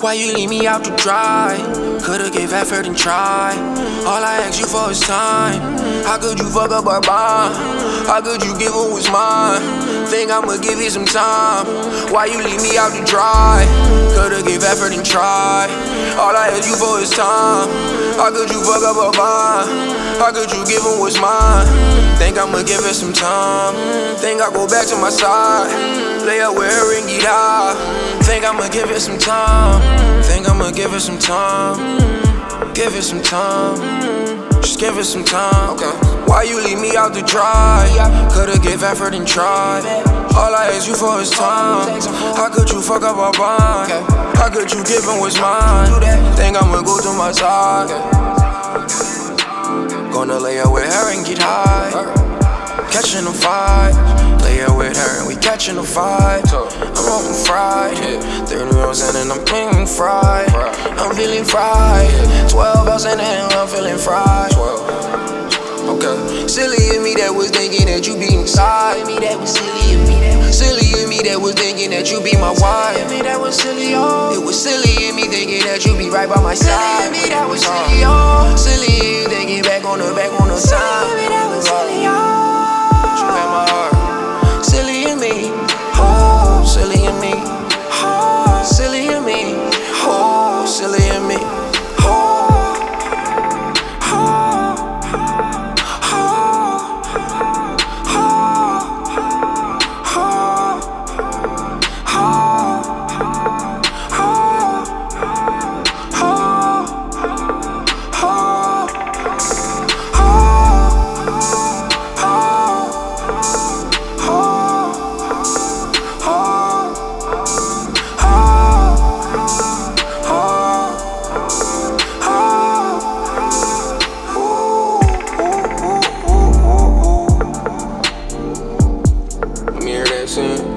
Why you leave me out to dry? Could've gave effort and tried. All I ask you for is time. How could you fuck up our bond? How could you give what was mine? Think I'ma give you some time. Why you leave me out to dry? Could've gave effort and tried. All I ask you for is time. How could you fuck up our bond? How could you give what was mine? Think I'ma give it some time. Think I'll go back to my side. Lay up with her and get high. Think I'ma give it some time. Think I'ma give it some time. Give it some time. Just give it some time. Okay. Why you leave me out to dry? Could've gave effort and tried. All I ask you for is time. How could you fuck up our bond? How could you give him what's mine? Think I'ma go to my side. Gonna lay up with her and get high. Catching a fight. Lay up with her and we catching a fight. I'm on fried. 30 rounds in and I'm feeling fried. I'm feeling fried. 12 hours in and I'm feeling fried. Okay. Silly of me that was thinking that you be inside. Silly of me that was thinking that you be my wife. It was silly of me thinking that you be right by my side. Silly of you thinking back on the time. You had my heart. Silly of me. Oh, silly of me. Oh, silly of me. Oh, silly of me. Let me hear that soon.